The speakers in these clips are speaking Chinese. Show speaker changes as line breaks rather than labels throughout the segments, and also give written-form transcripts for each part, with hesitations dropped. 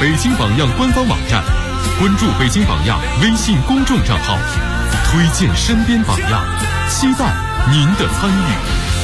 北京榜样官方网站，关注北京榜样微信公众账号，推荐身边榜样，期待您的参与。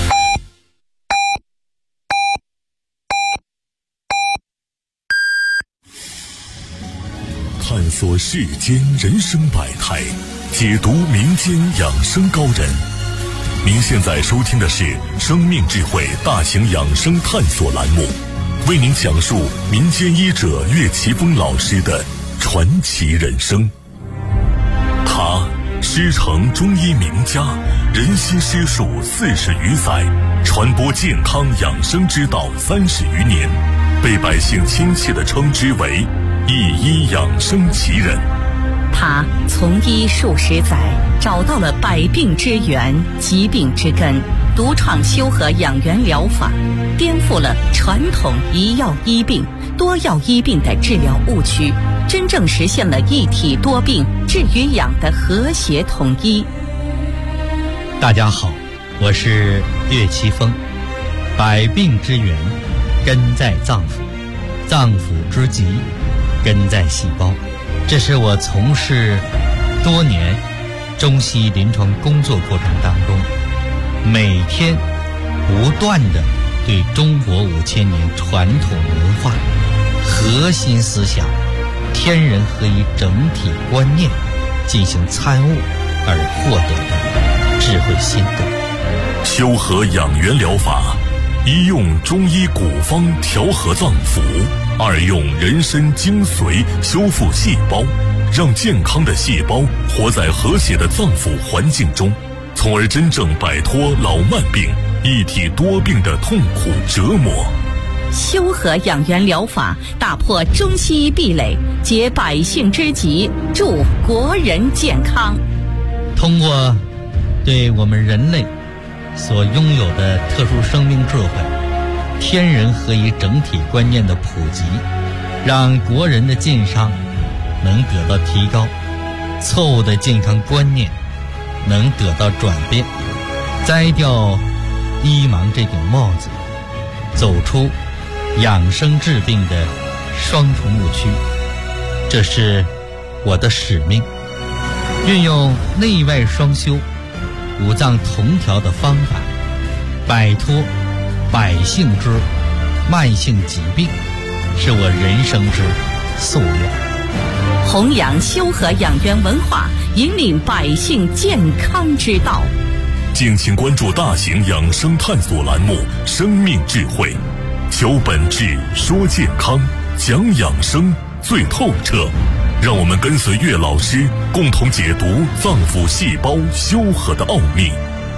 探索世间人生百态，解读民间养生高人。您现在收听的是生命智慧大型养生探索栏目，为您讲述民间医者岳奇峰老师的传奇人生。他师承中医名家，人心师术40余载，传播健康养生之道30余年，被百姓亲切地称之为一医养生奇人。
他从医数十载，找到了百病之源、疾病之根，独创修和养元疗法，颠覆了传统一药医病、多药医病的治疗误区，真正实现了一体多病、治与养的和谐统一。
大家好，我是岳奇峰。百病之源根在脏腑，脏腑之疾根在细胞。这是我从事多年中西医临床工作过程当中，每天不断地对中国5000年传统文化核心思想天人合一整体观念进行参悟而获得的智慧心得。
修和养元疗法，一用中医古方调和脏腑，二用人参精髓修复细胞，让健康的细胞活在和谐的脏腑环境中，从而真正摆脱老慢病、一体多病的痛苦折磨。
修和养元疗法打破中西医壁垒，解百姓之急，助国人健康。
通过对我们人类所拥有的特殊生命智慧、天人合一整体观念的普及，让国人的健康能得到提高，错误的健康观念能得到转变，摘掉医盲这顶帽子，走出养生治病的双重误区。这是我的使命，运用内外双修、五脏同调的方法，摆脱百姓之慢性疾病，是我人生之夙愿。
弘扬修和养元文化，引领百姓健康之道。
敬请关注大型养生探索栏目《生命智慧》，求本质，说健康，讲养生最透彻。让我们跟随岳老师，共同解读脏腑细胞修和的奥秘。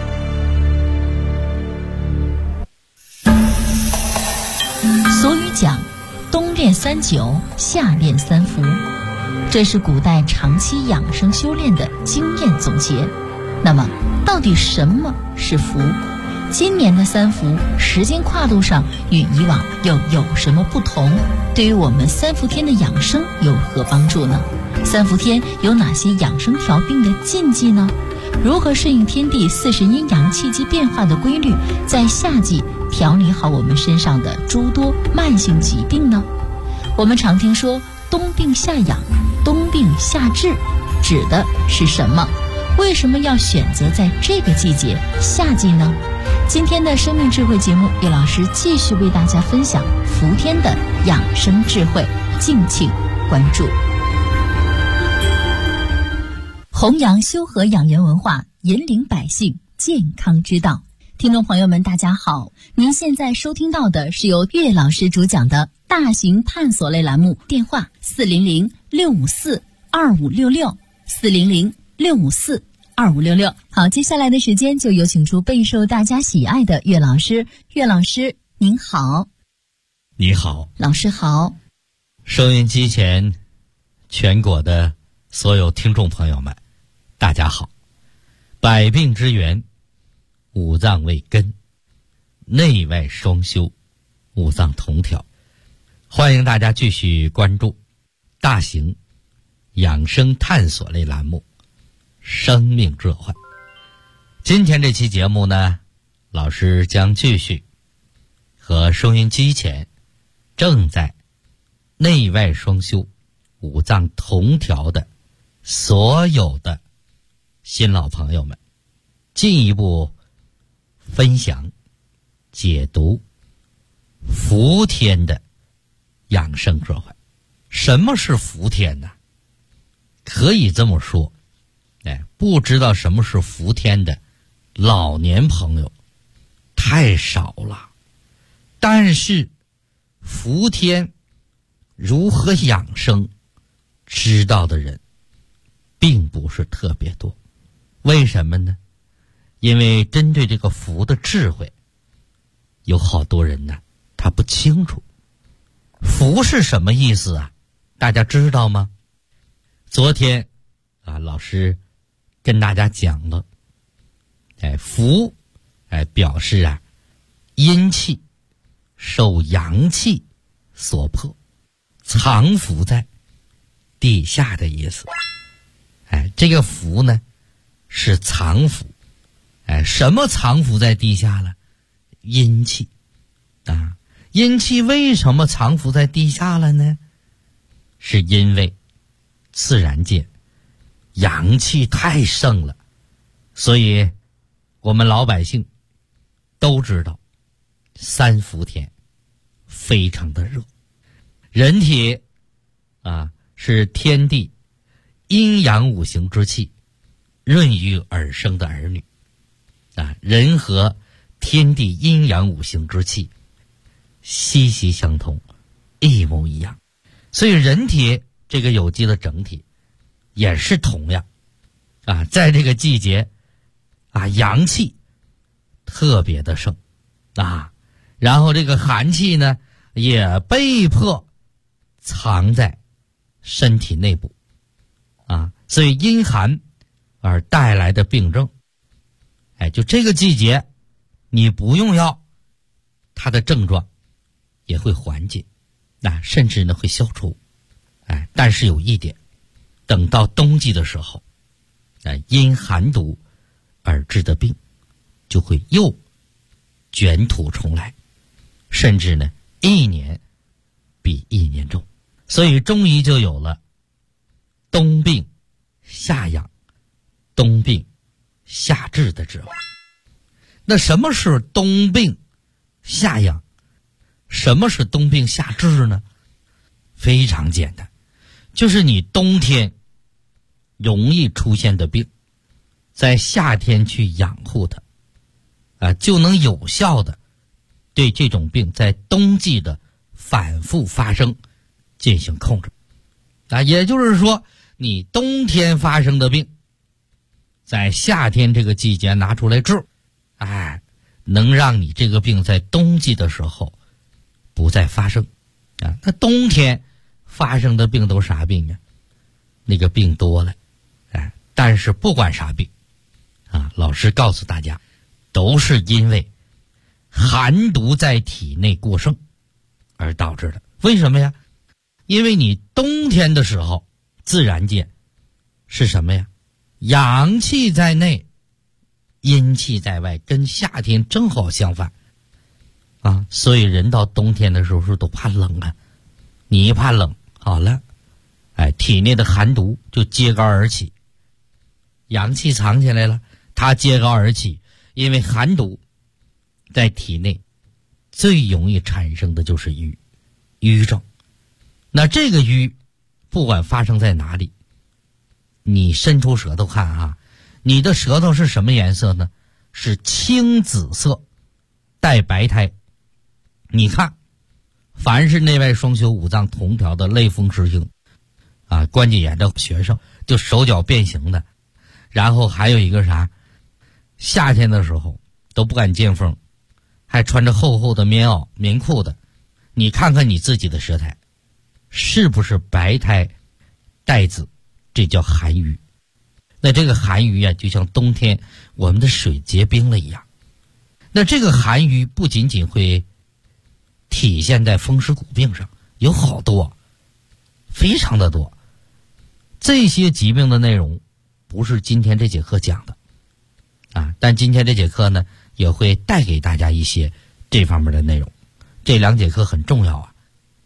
俗语讲，冬练3灸，夏练3伏，这是古代长期养生修炼的经验总结。那么，到底什么是伏？今年的3伏时间跨度上与以往又有什么不同？对于我们3伏天的养生有何帮助呢？3伏天有哪些养生调病的禁忌呢？如何顺应天地40阴阳气机变化的规律，在夏季调理好我们身上的诸多慢性疾病呢？我们常听说冬病夏养、冬病夏治，指的是什么？为什么要选择在这个季节夏季呢？今天的生命智慧节目，岳老师继续为大家分享伏天的养生智慧，敬请关注。弘扬修和养元文化，引领百姓健康之道。听众朋友们大家好，您现在收听到的是由岳老师主讲的大型探索类栏目，电话400-654-2566 400-654-2566。好，接下来的时间就有请出备受大家喜爱的岳老师。岳老师您好。
你好。
老师好。
收音机前全国的所有听众朋友们大家好。百病之源，五脏为根，内外双修，五脏同调。欢迎大家继续关注大型养生探索类栏目生命智慧。今天这期节目呢，老师将继续和收音机前正在内外双修、五脏同调的所有的新老朋友们，进一步分享解读伏天的养生智慧。什么是伏天呢？可以这么说，不知道什么是伏天的老年朋友太少了，但是伏天如何养生知道的人并不是特别多。为什么呢？因为针对这个伏的智慧，有好多人呢他不清楚伏是什么意思啊，大家知道吗？昨天老师跟大家讲了，伏表示阴气受阳气所迫，藏伏在地下的意思。这个伏呢是藏伏。什么藏伏在地下了？阴气阴气为什么藏伏在地下了呢？是因为自然界阳气太盛了，所以我们老百姓都知道三伏天非常的热。人体是天地阴阳五行之气润育而生的儿女人和天地阴阳五行之气息息相通，一模一样。所以人体这个有机的整体也是同样在这个季节阳气特别的盛然后这个寒气呢也被迫藏在身体内部所以因寒而带来的病症就这个季节你不用药，它的症状也会缓解甚至呢会消除但是有一点，等到冬季的时候因寒毒而致的病就会又卷土重来，甚至呢一年比一年重。所以中医就有了冬病夏养、冬病夏治的智慧。那什么是冬病夏养？什么是冬病夏治呢？非常简单，就是你冬天容易出现的病，在夏天去养护它就能有效的对这种病在冬季的反复发生进行控制也就是说，你冬天发生的病在夏天这个季节拿出来治能让你这个病在冬季的时候不再发生那冬天发生的病都啥病那个病多了但是不管啥病老师告诉大家，都是因为寒毒在体内过剩而导致的。为什么呀？因为你冬天的时候自然界是什么呀？阳气在内，阴气在外，跟夏天正好相反所以人到冬天的时候都怕冷你一怕冷，好了体内的寒毒就揭竿而起，阳气藏起来了，它揭竿而起。因为寒毒在体内最容易产生的就是瘀症。那这个瘀不管发生在哪里，你伸出舌头看你的舌头是什么颜色呢？是青紫色带白苔。你看凡是内外双修五脏同调的类风湿性关节炎的学生，就手脚变形的，然后还有一个啥，夏天的时候都不敢见风，还穿着厚厚的棉袄棉裤的，你看看你自己的舌苔是不是白苔带紫？这叫寒瘀。那这个寒瘀就像冬天我们的水结冰了一样。那这个寒瘀不仅仅会体现在风湿骨病上，有好多，非常的多。这些疾病的内容不是今天这节课讲的但今天这节课呢也会带给大家一些这方面的内容。这2节课很重要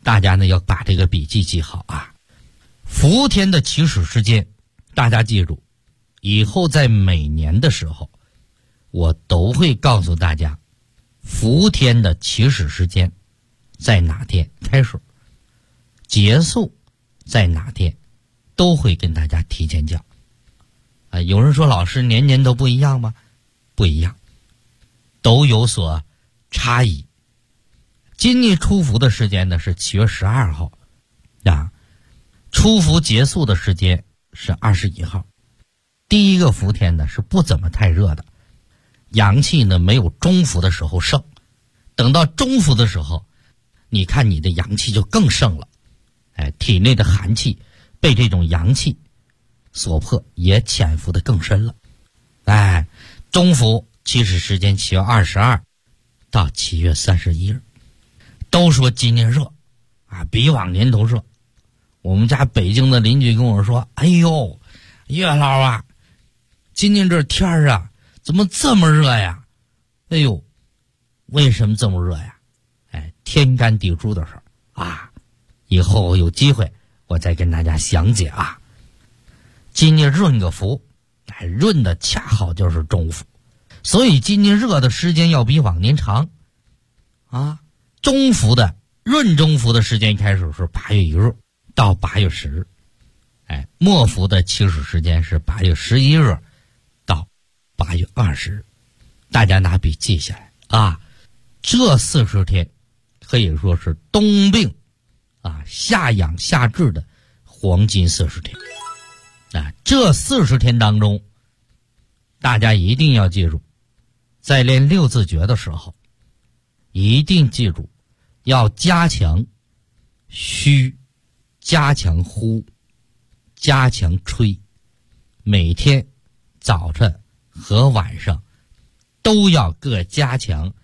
大家呢要把这个笔记记好啊。伏天的起始时间，大家记住，以后在每年的时候，我都会告诉大家，伏天的起始时间在哪天开始，结束在哪天，都会跟大家提前讲。有人说老师年年都不一样吗？不一样，都有所差异。今年出伏的时间呢是7月12号啊，出伏结束的时间是21号。第一个伏天呢是不怎么太热的，阳气呢没有中伏的时候盛，等到中伏的时候，你看你的阳气就更盛了，体内的寒气被这种阳气所迫，也潜伏的更深了。中伏起始时间7月22到7月31日。都说今年热啊，比往年都热。我们家北京的邻居跟我说，哎呦，岳老啊，今年这天儿啊怎么这么热呀？哎呦，为什么这么热呀？天干地支的事儿啊，以后有机会我再跟大家详解啊。今年闰个伏，闰的恰好就是中伏，所以今年热的时间要比往年长啊。中伏的闰中伏的时间开始是8月1日到8月10日，末伏的起始时间是8月11日到8月20日。大家拿笔记下来啊，这40天可以说是冬病夏养夏治的黄金40天这40天当中，大家一定要记住，在练六字诀的时候，一定记住要加强虚，加强呼，加强吹，每天早晨和晚上都要各加强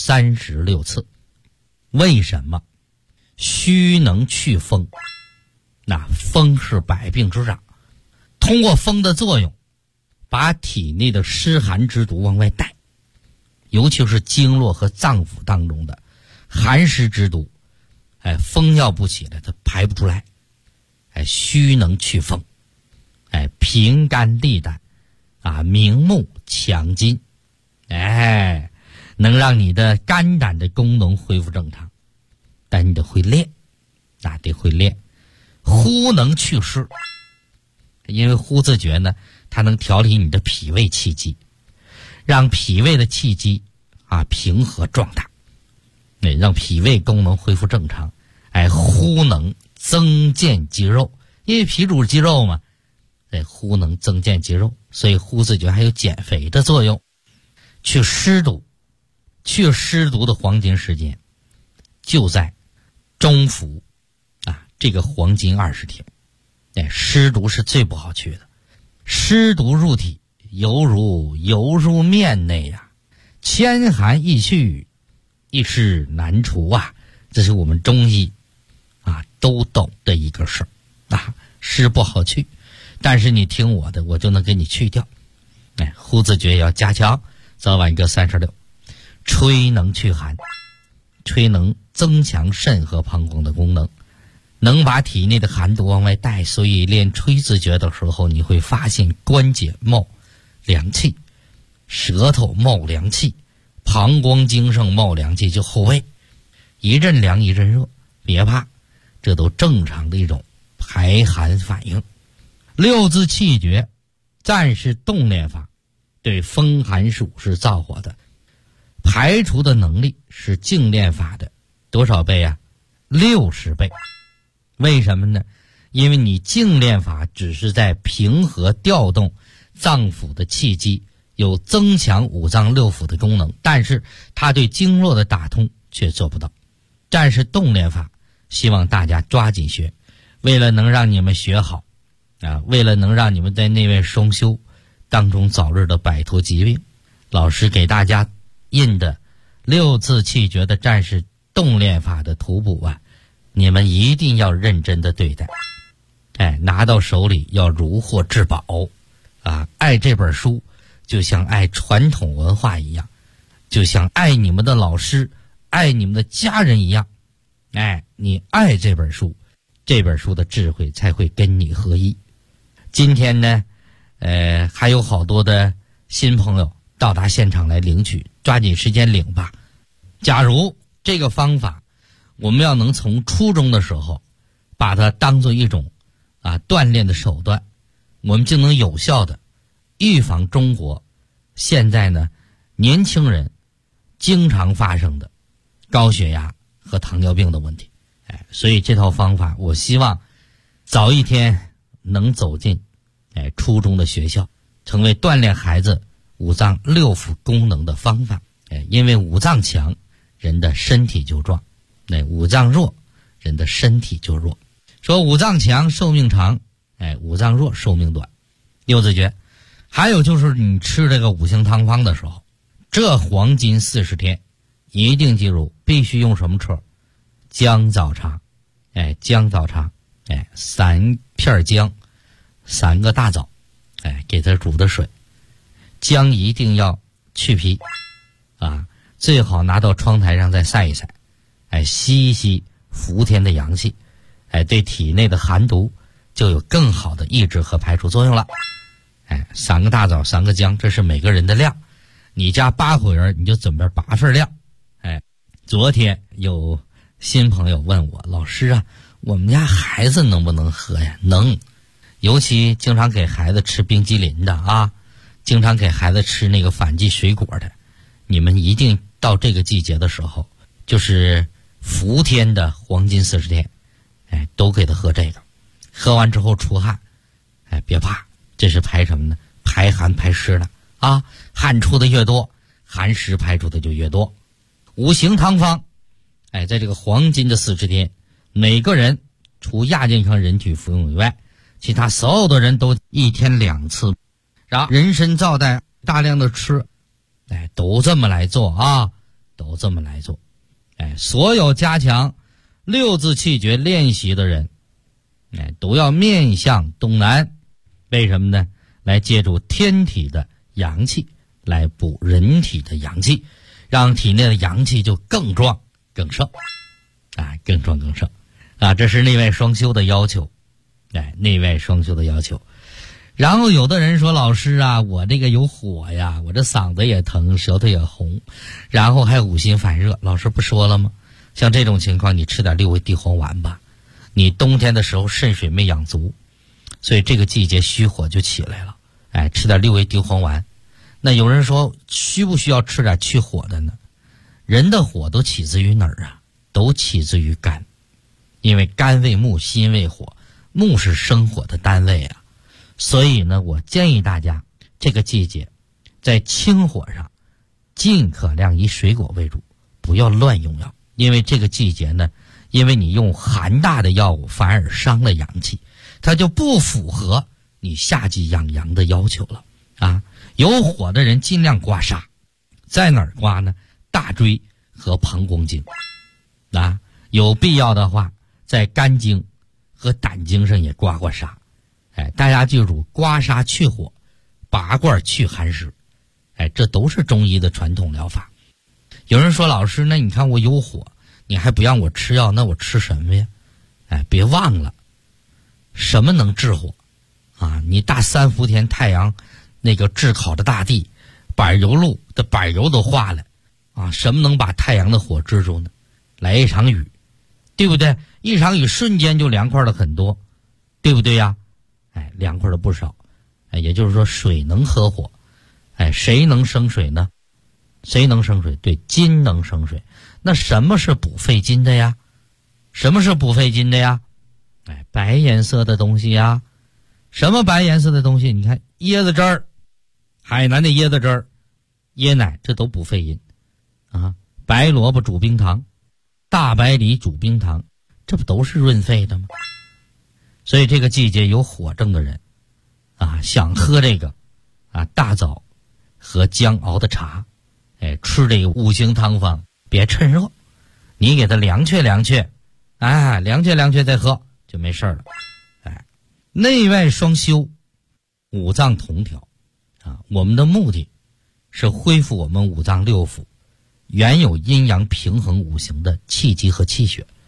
36次。为什么？虚能去风，那风是百病之长，通过风的作用，把体内的湿寒之毒往外带，尤其是经络和脏腑当中的寒湿之毒，风要不起来，它排不出来。虚能去风，平肝利胆明目强筋，能让你的肝胆的功能恢复正常。但你得会练，得会练。呼能祛湿，因为呼字诀呢，它能调理你的脾胃气机，让脾胃的气机平和壮大，让脾胃功能恢复正常。呼能增健肌肉，因为脾主肌肉嘛，呼能增健肌肉，所以呼字诀还有减肥的作用。去湿毒，去湿毒的黄金时间就在中伏这个黄金20天。湿毒是最不好去的，湿毒入体犹如油入面内千寒易去，一湿难除这是我们中医都懂的一个事儿湿不好去，但是你听我的，我就能给你去掉。呼字诀要加强，早晚各36。吹能去寒，吹能增强肾和膀胱的功能，能把体内的寒毒往外带，所以练吹字诀的时候，你会发现关节冒凉气，舌头冒凉气，膀胱经上冒凉气，就后背一阵凉一阵热，别怕，这都正常的一种排寒反应。六字气诀暂时动练法，对风寒暑是燥火的，排除的能力是静练法的多少倍？60倍。为什么呢？因为你静练法只是在平和调动脏腑的气机，有增强五脏六腑的功能，但是它对经络的打通却做不到。战士动练法希望大家抓紧学，为了能让你们学好为了能让你们在内外双修当中早日的摆脱疾病，老师给大家印的六字气诀的战士动练法的图谱你们一定要认真的对待，拿到手里要如获至宝爱这本书就像爱传统文化一样，就像爱你们的老师爱你们的家人一样， 你爱这本书，这本书的智慧才会跟你合一。今天呢还有好多的新朋友到达现场来领取，抓紧时间领吧。假如这个方法我们要能从初中的时候把它当做一种锻炼的手段，我们就能有效的预防中国现在呢年轻人经常发生的高血压和糖尿病的问题。所以这套方法我希望早一天能走进初中的学校，成为锻炼孩子五脏六腑功能的方法。因为五脏强，人的身体就壮；五脏弱，人的身体就弱。说五脏强寿命长，五脏弱寿命短。六字诀。还有就是你吃这个五行汤方的时候，这黄金40天一定记住必须用什么吃？姜枣茶。姜枣茶，3片姜，3个大枣，给它煮的水。姜一定要去皮最好拿到窗台上再晒一晒，吸一吸伏天的阳气，对体内的寒毒就有更好的抑制和排除作用了。3个大枣，3个姜，这是每个人的量。你家8口人，你就准备8份量。昨天有新朋友问我，老师啊，我们家孩子能不能喝呀？能，尤其经常给孩子吃冰激凌的经常给孩子吃那个反季水果的，你们一定到这个季节的时候，就是伏天的黄金40天，都给他喝这个。喝完之后出汗，别怕，这是排什么呢？排寒排湿的汗出的越多，寒湿排出的就越多。五行汤方，在这个黄金的40天，每个人除亚健康人体服用以外，其他所有的人都1天2次，然后人参皂带大量的吃，都这么来做都这么来做。所有加强6字气诀练习的人，都要面向东南。为什么呢？来借助天体的阳气来补人体的阳气，让体内的阳气就更壮更盛更壮更盛这是内外双修的要求。内外双修的要求。然后有的人说，老师我这个有火呀，我这嗓子也疼，舌头也红，然后还有五心烦热。老师不说了吗？像这种情况，你吃点6味地黄丸吧。你冬天的时候肾水没养足，所以这个季节虚火就起来了。吃点6味地黄丸。那有人说，需不需要吃点去火的呢？人的火都起自于哪儿都起自于肝，因为肝为木，心为火，木是生火的单位所以呢，我建议大家这个季节在清火上尽可量以水果为主，不要乱用药。因为这个季节呢，因为你用寒大的药物反而伤了阳气，它就不符合你夏季养阳的要求了有火的人尽量刮痧，在哪儿刮呢？大椎和膀胱经有必要的话在肝经和胆经上也刮刮痧。大家记住，刮痧去火，拔罐去寒湿，这都是中医的传统疗法。有人说，老师，那你看我有火，你还不让我吃药，那我吃什么呀？别忘了，什么能治火你大3伏天太阳那个炙烤的大地，柏油路的柏油都化了什么能把太阳的火治住呢？来一场雨，对不对？一场雨瞬间就凉快了很多，对不对呀？凉快了不少。也就是说，水能合火。谁能生水呢？谁能生水？对，金能生水。那什么是补肺金的呀？什么是补肺金的呀？白颜色的东西呀。什么白颜色的东西？你看椰子汁儿，海南的椰子汁儿，椰奶，这都补肺阴白萝卜煮冰糖，大白梨煮冰糖，这不都是润肺的吗？所以这个季节有火症的人想喝这个大枣和姜熬的茶，吃这个五行汤方，别趁热，你给它凉却凉却，凉却凉却再喝就没事了。内外双修，五脏同调我们的目的是恢复我们五脏六腑原有阴阳平衡五行的气机和气血，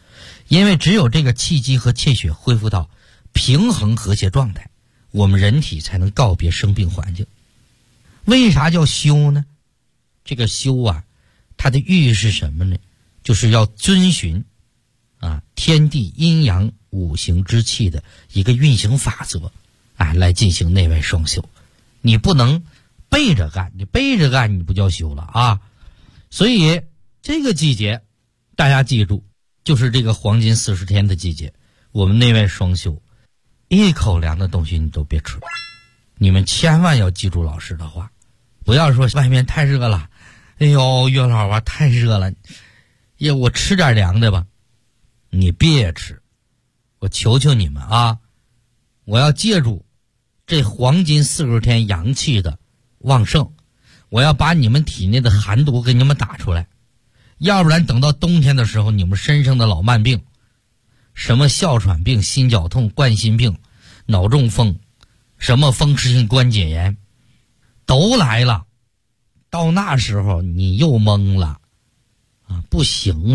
因为只有这个气机和气血恢复到平衡和谐状态，我们人体才能告别生病环境。为啥叫修呢？这个修啊，它的寓意是什么呢？就是要遵循天地阴阳五行之气的一个运行法则来进行内外双修。你不能背着干，你背着干你不叫修了啊。所以这个季节大家记住，就是这个黄金40天的季节，我们内外双修，一口凉的东西你都别吃。你们千万要记住老师的话，不要说外面太热了，哎呦岳老啊太热了，我吃点凉的吧。你别吃，我求求你们啊，我要借助这黄金40天阳气的旺盛，我要把你们体内的寒毒给你们打出来，要不然等到冬天的时候，你们身上的老慢病，什么哮喘病、心绞痛、冠心病、脑中风，什么风湿性关节炎都来了，到那时候你又懵了不行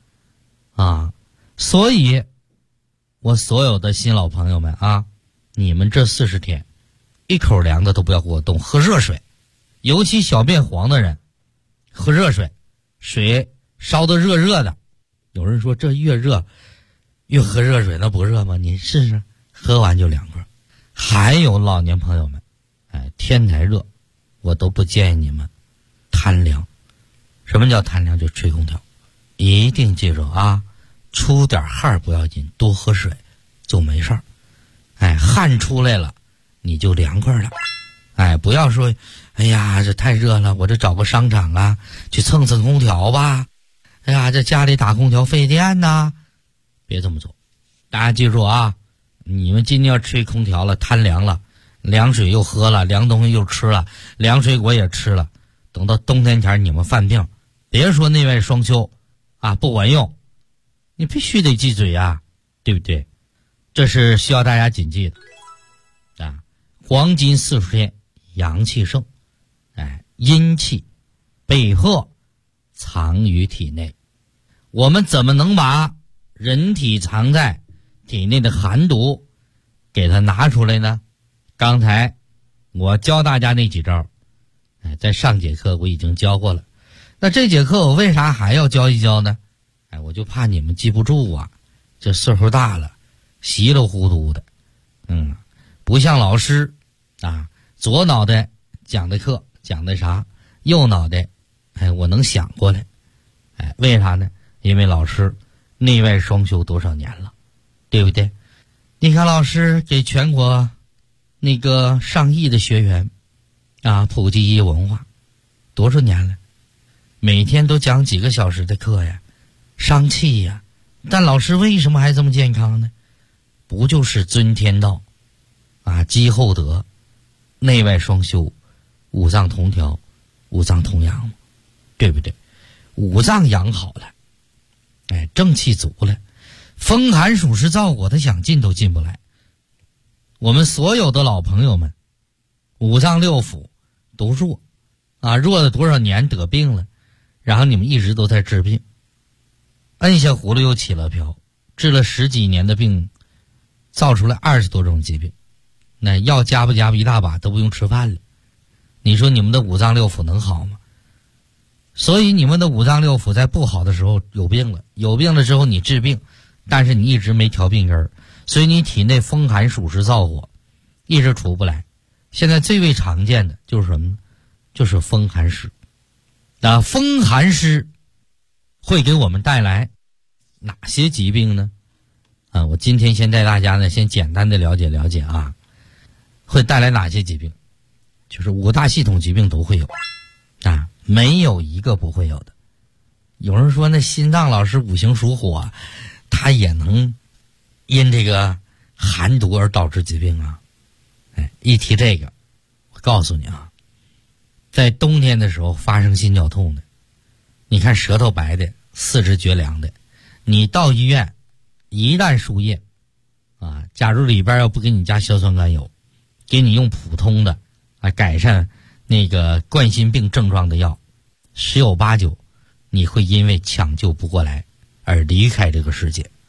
所以我所有的新老朋友们你们这40天一口凉的都不要给我动，喝热水，尤其小便黄的人喝热水，水烧得热热的。有人说这越热越喝热水，那不热吗？你试试，喝完就凉快。还有老年朋友们天太热，我都不建议你们贪凉。什么叫贪凉？就吹空调。一定记住出点汗不要紧，多喝水就没事儿。汗出来了你就凉快了。不要说哎呀这太热了，我这找个商场去蹭蹭空调吧，哎呀这家里打空调费电别这么做。大家记住你们今天要吹空调了，贪凉了，凉水又喝了，凉东西又吃了，凉水果也吃了，等到冬天前你们犯病，别说内外双修不管用，你必须得记嘴对不对？这是需要大家谨记的黄金40天阳气盛，阴气被迫藏于体内。我们怎么能把人体藏在体内的寒毒给它拿出来呢？刚才我教大家那几招在上节课我已经教过了，那这节课我为啥还要教一教呢？我就怕你们记不住这岁数大了稀里糊涂的不像老师左脑袋讲的课讲的啥，右脑袋我能想过来为啥呢？因为老师内外双修多少年了，对不对？你看老师给全国那个上亿的学员普及医文化多少年了，每天都讲几个小时的课伤气但老师为什么还这么健康呢？不就是遵天道积厚德，内外双修，五脏同调，五脏同阳吗？对不对？五脏养好了正气足了，风寒暑湿燥火他想进都进不来。我们所有的老朋友们五脏六腑都弱弱了多少年得病了，然后你们一直都在治病，摁下葫芦又起了瓢，治了10几年的病，造出来20多种疾病，那药加不加一大把都不用吃饭了。你说你们的五脏六腑能好吗？所以你们的五脏六腑在不好的时候有病了，有病了之后你治病，但是你一直没调病根儿，所以你体内风寒暑湿燥火一直出不来。现在最为常见的就是什么呢？就是风寒湿。风寒湿会给我们带来哪些疾病呢？我今天先带大家呢先简单的了解了解会带来哪些疾病？就是5大系统疾病都会有没有一个不会有的。有人说那心脏老师五行属火，他也能因这个寒毒而导致疾病一提这个我告诉你在冬天的时候发生心绞痛的，你看舌头白的，四肢厥凉的，你到医院一旦输液假如里边要不给你加硝酸甘油，给你用普通的改善那个冠心病症状的药，10有8九你会因为抢救不过来而离开这个世界。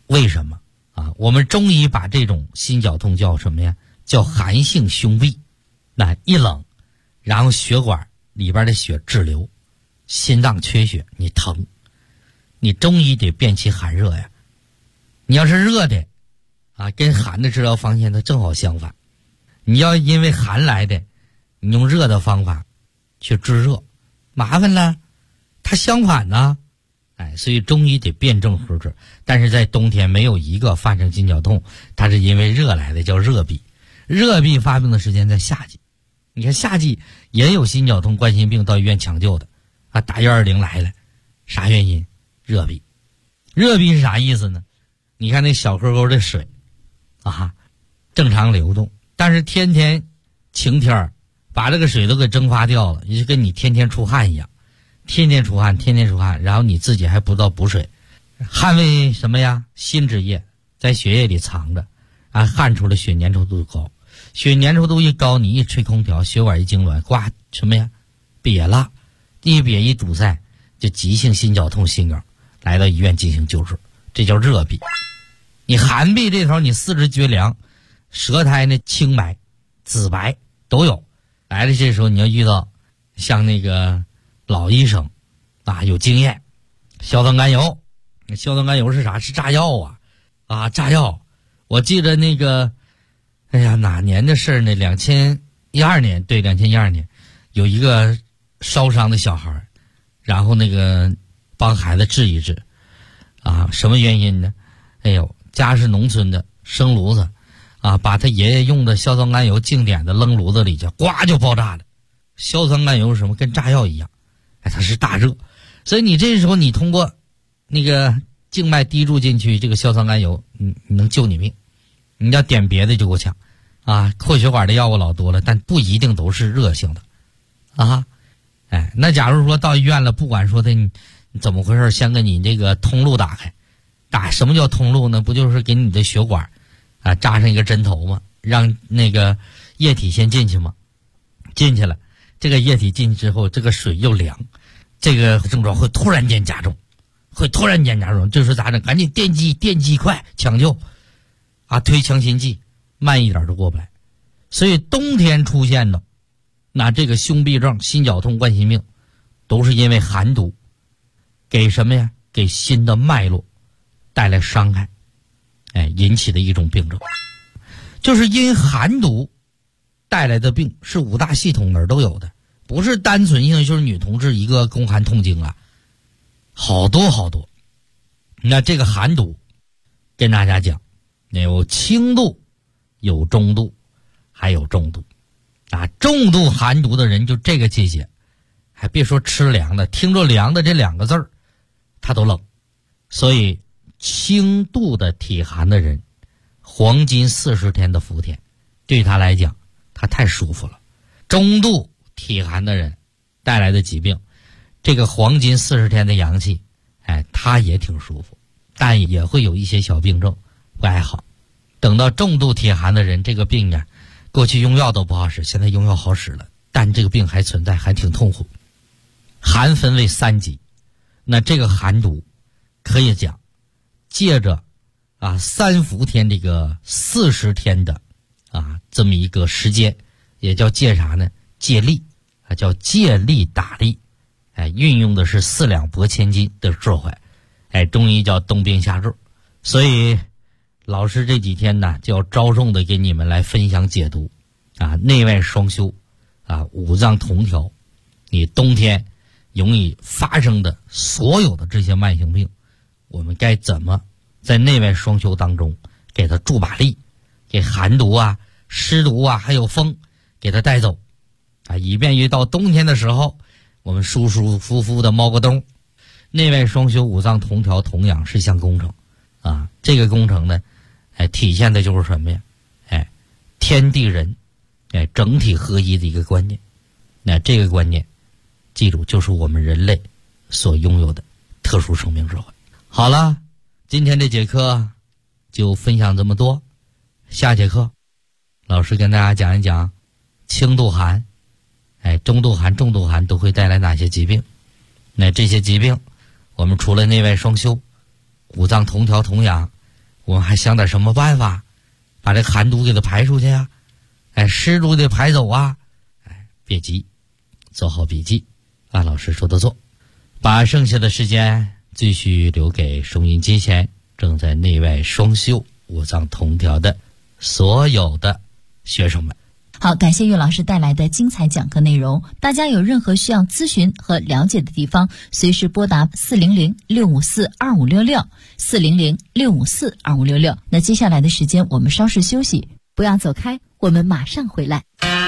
为什么啊？我们中医把这种心绞痛叫什么呀？叫寒性胸痹。那一冷，然后血管里边的血滞留，心脏缺血，你疼，你中医得辨其寒热呀。你要是热的啊，跟寒的治疗方向它正好相反。你要因为寒来的，你用热的方法去治热，麻烦了，它相反呢。所以中医得辨证施治。但是在冬天没有一个发生心绞痛它是因为热来的，叫热痹。热痹发病的时间在夏季，你看夏季也有心绞痛冠心病到医院抢救的啊，打120来了，啥原因？热痹。热痹是啥意思呢？你看那小沟沟的水啊，正常流动，但是天天晴天把这个水都给蒸发掉了，也就跟你天天出汗一样，天天出汗，然后你自己还不知道补水。汗为什么呀？心之液在血液里藏着啊，汗出来血粘稠度高，血粘稠度一高，你一吹空调，血管一痉挛，呱什么呀？瘪了，一瘪一堵塞，就急性心绞痛心梗，来到医院进行救治，这叫热痹。你寒痹这头，你四肢厥凉，舌苔呢青白、紫白都有。来了这时候你要遇到像那个老医生啊，有经验，硝酸甘油。硝酸甘油是啥？是炸药啊，炸药。我记得那个，哎呀，哪年的事呢？2012年，对，2012年，有一个烧伤的小孩，然后那个帮孩子治一治，啊，什么原因呢？哎呦，家是农村的，生炉子，啊，把他爷爷用的硝酸甘油净点的扔炉子里去，呱就爆炸了。硝酸甘油是什么？跟炸药一样，它是大热，所以你这时候你通过那个静脉滴注进去这个硝酸甘油，你能救你命。你要点别的就够呛啊，扩血管的药物老多了，但不一定都是热性的啊。那假如说到医院了，不管说的你怎么回事，先给你这个通路打开，什么叫通路呢？不就是给你的血管啊扎上一个针头吗？让那个液体先进去吗？进去了，这个液体进去之后，这个水又凉，这个症状会突然间加重，这时候咋整？赶紧电击快抢救啊，推强心剂，慢一点都过不来。所以冬天出现的那这个胸痹症、心绞痛、冠心病，都是因为寒毒给什么呀？给心的脉络带来伤害，引起的一种病症。就是因寒毒带来的病是五大系统哪儿都有的，不是单纯性就是女同志一个宫寒痛经啊，好多。那这个寒毒跟大家讲，有轻度，有中度，还有重度啊。重度寒毒的人就这个季节，还别说吃凉的，听着凉的这2个字儿他都冷。所以轻度的体寒的人，黄金40天的伏天对他来讲他太舒服了。中度体寒的人带来的疾病，这个黄金40天的阳气他也挺舒服，但也会有一些小病症不爱好。等到重度体寒的人，这个病呀，过去用药都不好使，现在用药好使了，但这个病还存在，还挺痛苦。寒分为3级，那这个寒毒可以讲借着3伏天这个40天的这么一个时间，也叫借啥呢？借力叫借力打力，运用的是4两拨千斤的智慧，中医叫冬病夏治。所以老师这几天呢，就要着重的给你们来分享解读内外双修五脏同调，你冬天容易发生的所有的这些慢性病，我们该怎么在内外双修当中给它助把力，给寒毒湿毒还有风给它带走以便于到冬天的时候我们舒舒服服的猫个冬。内外双修五脏同调同养是项工程这个工程呢体现的就是什么呀？天地人整体合一的一个观念。那这个观念记住，就是我们人类所拥有的特殊生命智慧。好了，今天这节课就分享这么多，下节课老师跟大家讲一讲轻度寒中度寒、重度寒都会带来哪些疾病。那这些疾病我们除了内外双修、五脏同调同养我们还想点什么办法，把这寒毒给它排出去啊，湿毒得排走啊。别急，做好笔记，按老师说的做，把剩下的时间继续留给收音机前正在内外双修五脏同调的所有的学生们。
好，感谢岳老师带来的精彩讲课内容。大家有任何需要咨询和了解的地方，随时拨打400-654-2566，400-654-2566。那接下来的时间我们稍事休息，不要走开，我们马上回来。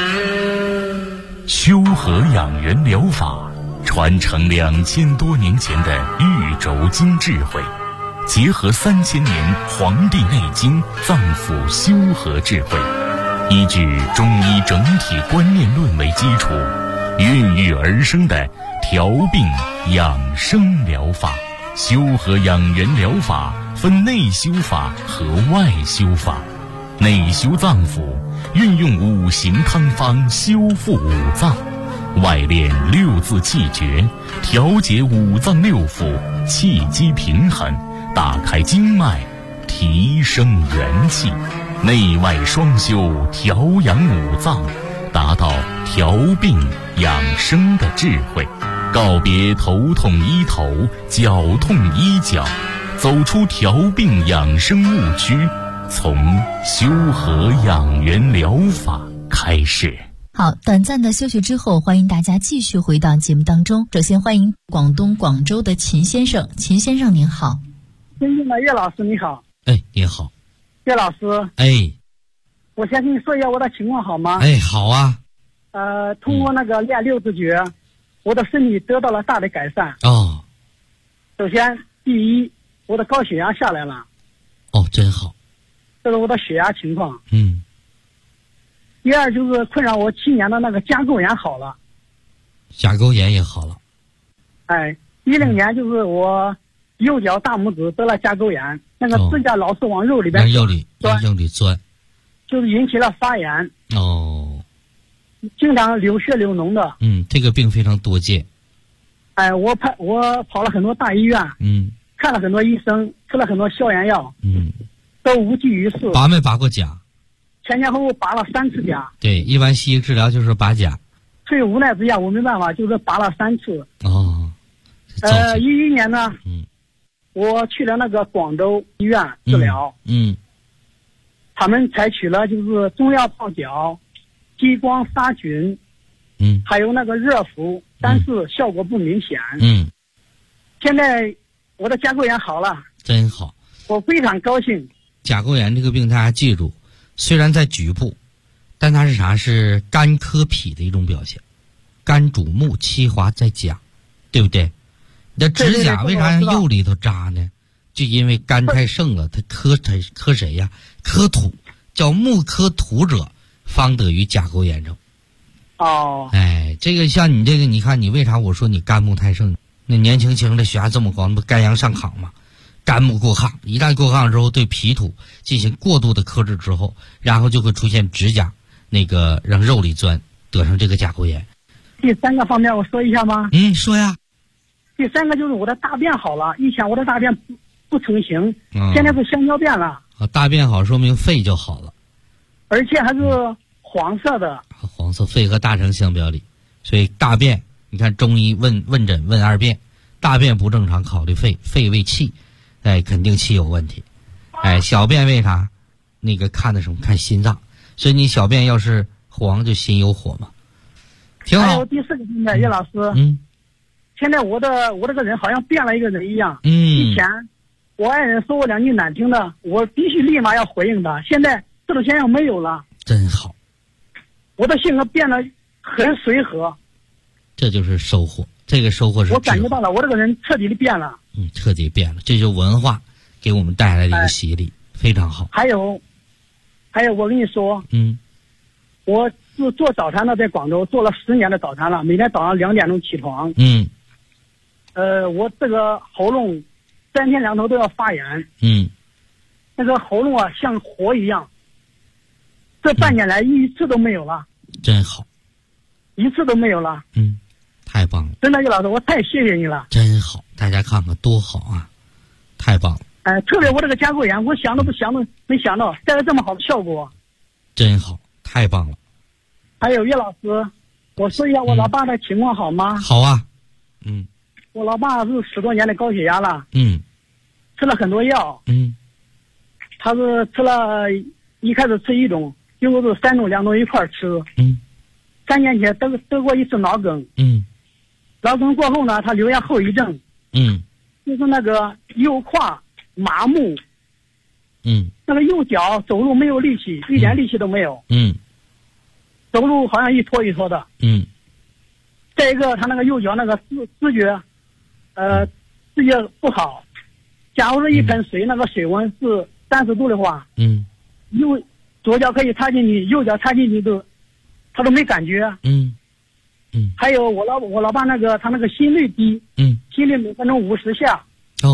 修和养元疗法传承2000多年前的玉轴经智慧，结合3000年《黄帝内经》脏腑修和智慧，依据中医整体观念论为基础，孕育而生的调病养生疗法。修和养元疗法分内修法和外修法。内修脏腑，运用5行汤方修复五脏；外练6字气诀，调节五脏六腑，气机平衡，打开经脉，提升元气。内外双修，调养五脏，达到调病养生的智慧。告别头痛医头，脚痛医脚，走出调病养生误区，从修和养元疗法开始。
好，短暂的休息之后，欢迎大家继续回到节目当中。首先欢迎广东广州的秦先生，秦先生您好。
尊敬的岳老师你好。
你好。
岳老师。我先跟你说一下我的情况好吗？
好啊。
通过那个练6字诀，我的身体得到了大的改善。首先第一，我的高血压下来了。
真好。
这是我的血压情况。第二就是困扰我7年的那个甲沟炎好了。
甲沟炎也好了。
10年就是我右脚大拇指得了甲沟炎，那个指甲老是往肉里边
钻，
就是引起了发炎。经常流血流脓的。
这个病非常多见。
我跑了很多大医院。看了很多医生，吃了很多消炎药。都无济于事。
拔没拔过甲？
前前后后拔了3次甲。
对，一般西医治疗就是拔甲。
出于无奈之下，我没办法，就是拔了3次。11年呢，我去了那个广州医院治疗。他们采取了就是中药泡脚、激光杀菌，还有那个热敷，但是效果不明显。现在我的甲沟炎好了。
真好。
我非常高兴。
甲沟炎这个病大家记住，虽然在局部，但它是啥？是肝科脾的一种表现。肝主木，气滑在甲，对不对？你的指甲为啥让右里头扎呢？就因为肝太盛了，它克谁呀？克土，叫木克土者，方得于甲沟炎症。这个像你这个，你看你为啥我说你肝木太盛？那年轻的血压这么高，那不肝阳上亢吗？肝木过亢，一旦过亢之后，对脾土进行过度的克制之后，然后就会出现指甲那个让肉里钻，得上这个甲沟炎。
第3个方面我说一下吗？
说呀。
第3个就是我的大便好了，以前我的大便不成形，现在是香蕉便了。
大便好，说明肺就好了，
而且还是黄色的。
黄色，肺和大肠相表里，所以大便，你看中医问诊问2遍，大便不正常，考虑肺，肺为气。肯定气有问题。小便为啥？那个看的什么？看心脏。所以你小便要是黄，就心有火嘛。挺好。
还有第4个方面，叶老师。现在我这个人好像变了一个人一样。以前我爱人说我2句难听的，我必须立马要回应他。现在这种现象没有了。
真好。
我的性格变得很随和。
这就是收获。这个收获是
我感觉到了，我这个人彻底的变了。
彻底变了，这就是文化给我们带来的一个洗礼，非常好。
还有，我跟你说，我是做早餐的，在广州做了10年的早餐了，每天早上2点钟起床。我这个喉咙3天2头都要发炎。那个喉咙啊，像火一样。这半年来一次都没有了。
真好。
一次都没有了。
太棒了！
真的，叶老师，我太谢谢你了。
真好，大家看看多好啊！太棒了。
特别我这个甲沟炎，我想都没想到带来这么好的效果。
真好，太棒了。
还有岳老师，我说一下我老爸的情况好吗？
好啊。
我老爸是10多年的高血压了。吃了很多药。他是吃了，一开始吃一种，结果是3种2种一块吃。3年前得过一次脑梗。脑梗过后呢，他留下后遗症。就是那个右胯麻木。那个右脚走路没有力气，一点力气都没有。走路好像一拖一拖的。再一个，他那个右脚那个视觉不好。假如是一盆水，那个水温是30度的话，左脚可以插进去，右脚插进去他都没感觉。还有我老爸他那个心率低。心率每分钟50下。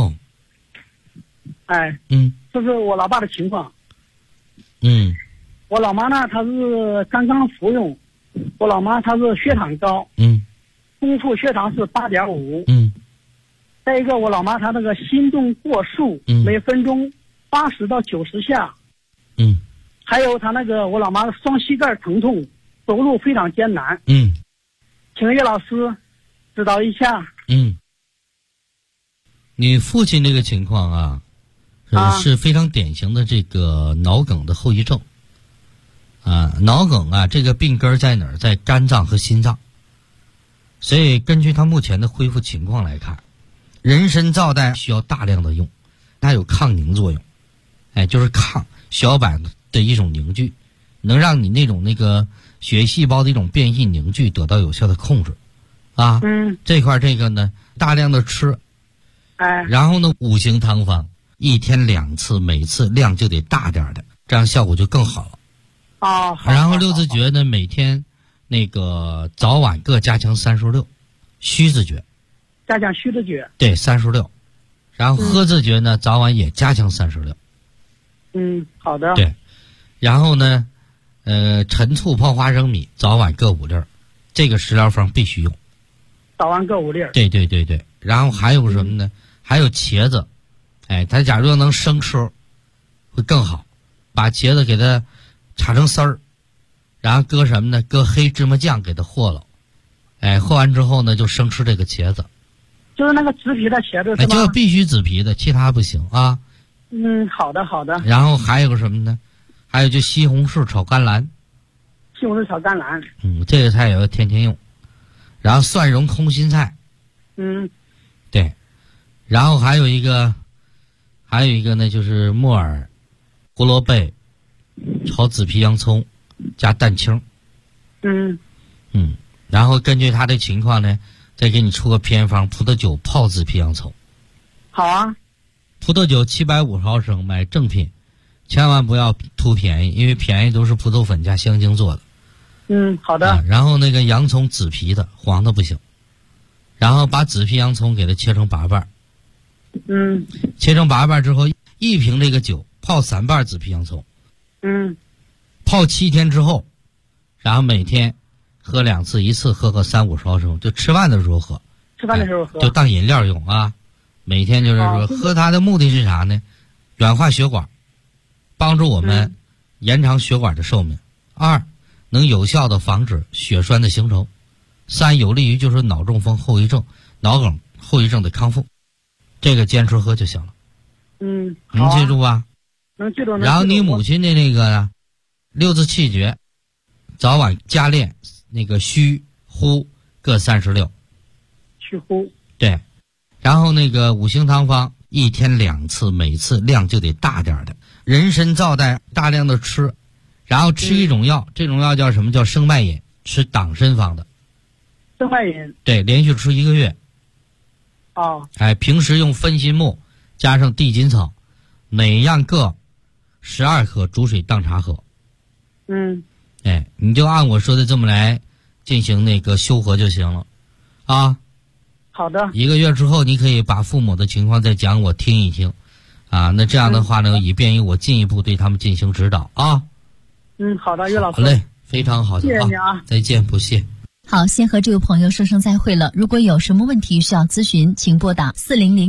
这是我老爸的情况。我老妈呢，她是刚刚服用。我老妈她是血糖高。空腹血糖是8.5。再一个，我老妈她那个心动过速，每分钟80到90下。还有她我老妈双膝盖疼痛，走路非常艰难。请岳老师指导一下。
你父亲这个情况啊，是非常典型的这个脑梗的后遗症。脑梗啊，这个病根在哪儿？在肝脏和心脏。所以根据他目前的恢复情况来看，人参皂苷需要大量的用，它有抗凝作用。就是抗血小板的一种凝聚，能让你那个血液细胞的一种变异凝聚得到有效的控制。这块这个呢，大量的吃。然后呢，5行汤方1天2次，每次量就得大点的，这样效果就更好了。然后六字诀呢，每天早晚各加强36，虚字诀
加强虚字诀，
对36，然后喝字诀呢，早晚也加强36。
好的。
对，然后呢，陈醋泡花生米，早晚各5粒，这个食疗方必须用。
早晚各5粒。
对。然后还有什么呢？还有茄子，它假如能生吃，会更好。把茄子给它炒成丝儿，然后搁什么呢？搁黑芝麻酱给它和了。和完之后呢，就生吃这个茄子。
就是那个紫皮的茄子是吗？
就必须紫皮的，其他不行啊。
好的。
然后还有个什么呢？还有就西红柿炒甘蓝。
西红柿炒甘蓝。
这个菜也要天天用。然后蒜蓉空心菜。对。然后还有一个呢，就是木耳、胡萝卜炒紫皮洋葱加蛋清。然后根据他的情况呢，再给你出个偏方，葡萄酒泡紫皮洋葱。
好啊。
葡萄酒750毫升，买正品，千万不要图便宜，因为便宜都是葡萄粉加香精做的。
好的。
然后那个洋葱紫皮的，黄的不行。然后把紫皮洋葱给它切成8瓣。切成8瓣之后，1瓶这个酒泡3瓣紫皮洋葱。泡7天之后，然后每天喝2次，一次喝个30-50毫升，就吃饭的时候喝。就当饮料用啊。每天就是说喝它的目的是啥呢？软化血管，帮助我们延长血管的寿命。2，能有效的防止血栓的形成。3，有利于就是脑中风后遗症、脑梗后遗症的康复。这个坚持喝就行了。能记住吧？
能记住。
然后你母亲的那个呢，6字气诀，早晚加练虚呼各36。
虚呼。
对。然后5行汤方1天2次，每次量就得大点的。人参皂苷大量的吃，然后吃一种药，这种药叫什么？叫生脉饮，吃党参方的。
生脉饮。
对，连续吃1个月。平时用分心木加上地锦草，每样各12克，煮水当茶喝。你就按我说的这么来进行修和就行了啊。
好的。
1个月之后，你可以把父母的情况再讲我听一听啊。那这样的话呢，以便于我进一步对他们进行指导啊。
好的，岳老师。
好嘞，非常好。
谢谢你啊。
再见，不谢。
好，先和这位朋友说声再会了。如果有什么问题需要咨询，请拨打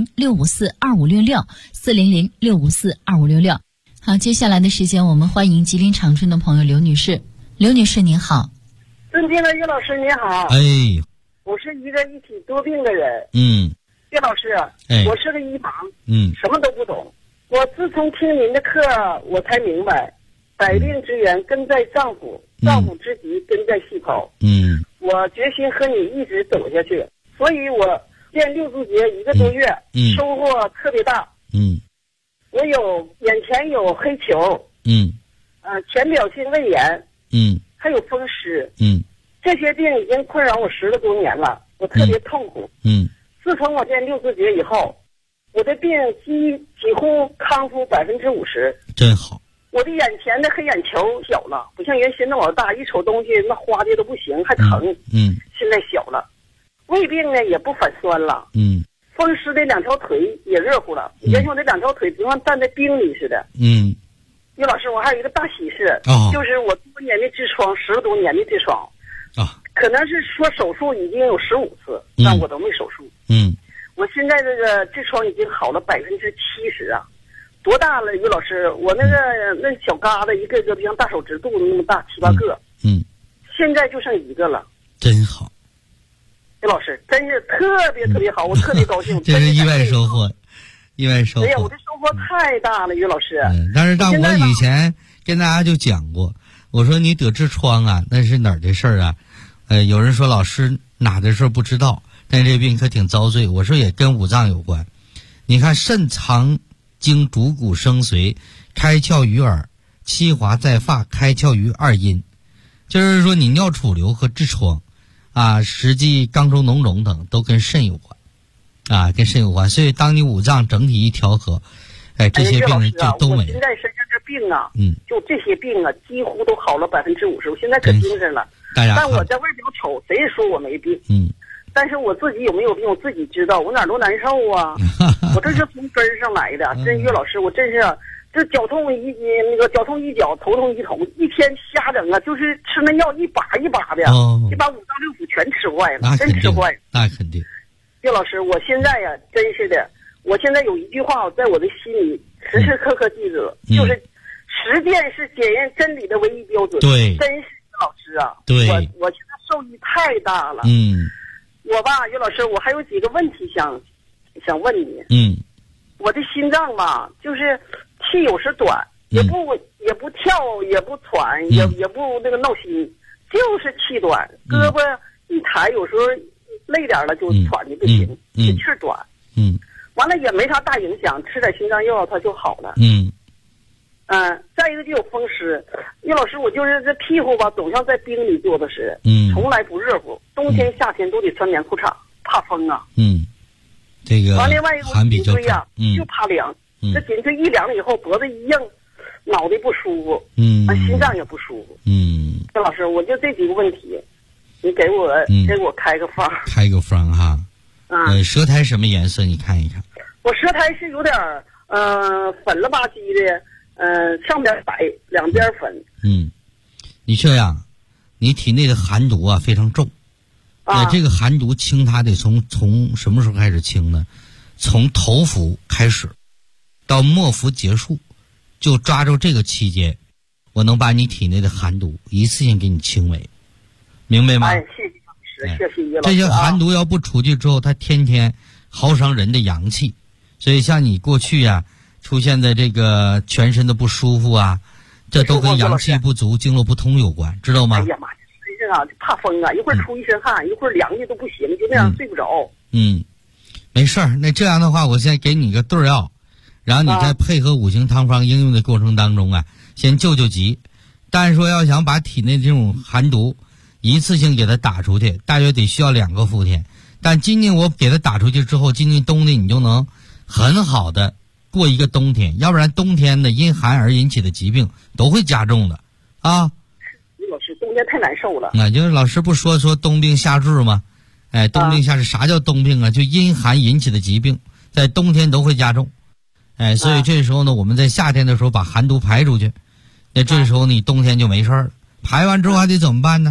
400-654-2566，400-654-2566。好，接下来的时间我们欢迎吉林长春的朋友刘女士。刘女士您好。
尊敬的岳老师您好。我是一个一体多病的人。岳老师，我是个医盲，什么都不懂。我自从听您的课，我才明白，百病之源根在脏腑，脏腑之疾根在细胞。我决心和你一直走下去，所以我练六字诀1个多月，收获特别大。我眼前有黑球，浅表性胃炎，还有风湿，这些病已经困扰我10个多年了，我特别痛苦。自从我练六字诀以后，我的病几乎康复50%，
真好。
我的眼前的黑眼球小了，不像原先那么大，一瞅东西那花的都不行，还疼。现在小了。胃病呢也不反酸了。风湿的2条腿也热乎了。原先我这2条腿就像站在冰里似的。岳老师，我还有一个大喜事，就是我多年的痔疮，10个多年的痔疮。可能是说手术已经有15次，但我都没手术。我现在这个痔疮已经好了70%啊。多大了，于老师？我那小疙瘩一个个像大手指肚子那么大，7、8个。现在就剩1个了。
真好。
于老师，真是特别特别好，我特别高兴。
这是意外收获，意外收获。
哎呀，我的收获太大了，于老师。
但是我以前跟大家就讲过，我说你得痔疮啊，那是哪儿的事儿啊？有人说老师哪的事儿不知道，但这病可挺遭罪。我说也跟五脏有关。你看肾藏经主骨生髓，开窍于耳，气滑在发，开窍于2阴。就是说你尿储留和痔疮啊，实际肛周脓肿等都跟肾有关啊，跟肾有关。所以当你五脏整体一调和，这些病人就都没了。
我现在身上这病啊，就这些病啊，几乎都好了50%。我现在可精神了。但我在外表瞅，谁也说我没病。但是我自己有没有病，我自己知道，我哪儿都难受啊。我这是从根儿上来的。真岳老师，我真是这脚痛一脚，头痛一头，一天瞎整啊，就是吃那药一把一把的，就把5脏6腑全吃坏了，真吃坏了。
那肯定。
岳老师，我现在呀，真是的，我现在有一句话在我的心里时时刻刻记着，就是实践是检验真理的唯一标准。
对，
真是岳老师啊，
对，
我现在受益太大了。我吧，岳老师，我还有几个问题想问你。我的心脏吧，就是气有时短，也不跳，也不喘，也不那个闹心，就是气短，胳膊一抬，有时候累点了就喘的不行，气儿短。完了也没啥大影响，吃点心脏药它就好了。再一个就有风湿。岳老师，我就是这屁股吧，总像在冰里坐的似的，从来不热乎，冬天夏天都得穿棉裤衩，怕风啊。
这个
完另外一个颈椎呀，就怕凉。这颈椎一凉了以后，脖子一硬，脑袋不舒服，心脏也不舒服。岳老师，我就这几个问题，你给我开个方。
开个方哈。舌苔什么颜色？你看一看。
我舌苔是有点粉了吧唧的。上边白，两边粉。
你这样，你体内的寒毒啊非常重。这个寒毒清它得从什么时候开始清呢？从头伏开始，到末伏结束，就抓住这个期间，我能把你体内的寒毒一次性给你清为，明白吗？
谢谢谢谢叶老师。
这些寒毒要不出去之后，它天天耗伤人的阳气，所以像你过去呀。出现在这个全身的不舒服啊，这都跟阳气不足、经络不通有关，知道吗？
哎呀妈呀，身上啊就怕风啊，一会儿出一身汗，一会儿凉的都不行，就那样睡不着。
没事儿，那这样的话，我先给你个对药，然后你再配合五行汤方应用的过程当中啊，先救急。但是说要想把体内这种寒毒一次性给它打出去，大约得需要2个伏天。但今年我给它打出去之后，今年冬天你就能很好的过一个冬天，要不然冬天的因寒而引起的疾病都会加重的啊。
老师，冬天太难受了。
那就是老师不说冬病夏治吗？冬病夏治啥叫冬病啊？就因寒引起的疾病，在冬天都会加重。所以这时候呢，我们在夏天的时候把寒毒排出去，那这时候你冬天就没事了。排完之后还得怎么办呢？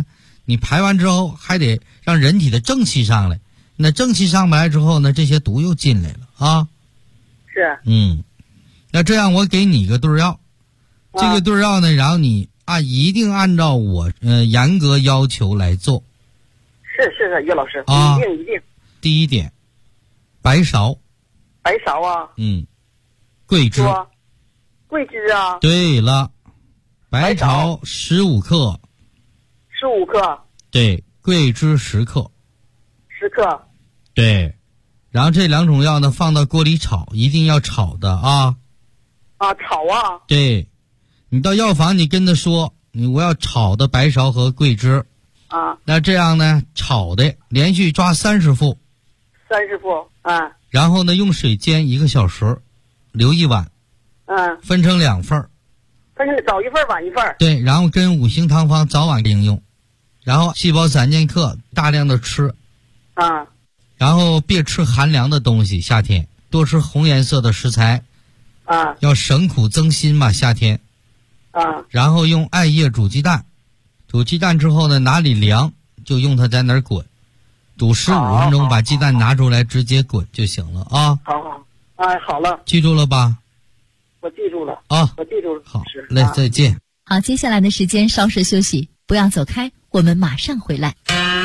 你排完之后还得让人体的正气上来，那正气上不来之后呢，这些毒又进来了啊。
是。
那这样我给你一个对药，这个对药呢，然后你一定按照我严格要求来做。
是，岳老师，一定。
第一点，白芍。
白芍啊。
桂枝。
桂枝啊。
对了，白芍15克。
15克。
对，桂枝10克。
10克。
对，然后这2种药呢放到锅里炒，一定要炒的啊。
炒啊。
对，你到药房你跟他说，我要炒的白芍和桂枝。那这样呢，炒的连续抓30副。
30副啊。
然后呢，用水煎1个小时，留1碗。分成2份。
分成早1份晚1份。
对，然后跟5行汤方早晚应用。然后细胞3剑客大量的吃。然后别吃寒凉的东西，夏天多吃红颜色的食材。要省苦增辛嘛，夏天。然后用艾叶煮鸡蛋，煮鸡蛋之后呢，哪里凉就用它在那儿滚，煮15分钟，把鸡蛋拿出来直接滚就行了啊。
好，好了，
记住了吧？
我记住了我记住了。
好嘞，再见。
好，接下来的时间稍事休息，不要走开，我们马上回来。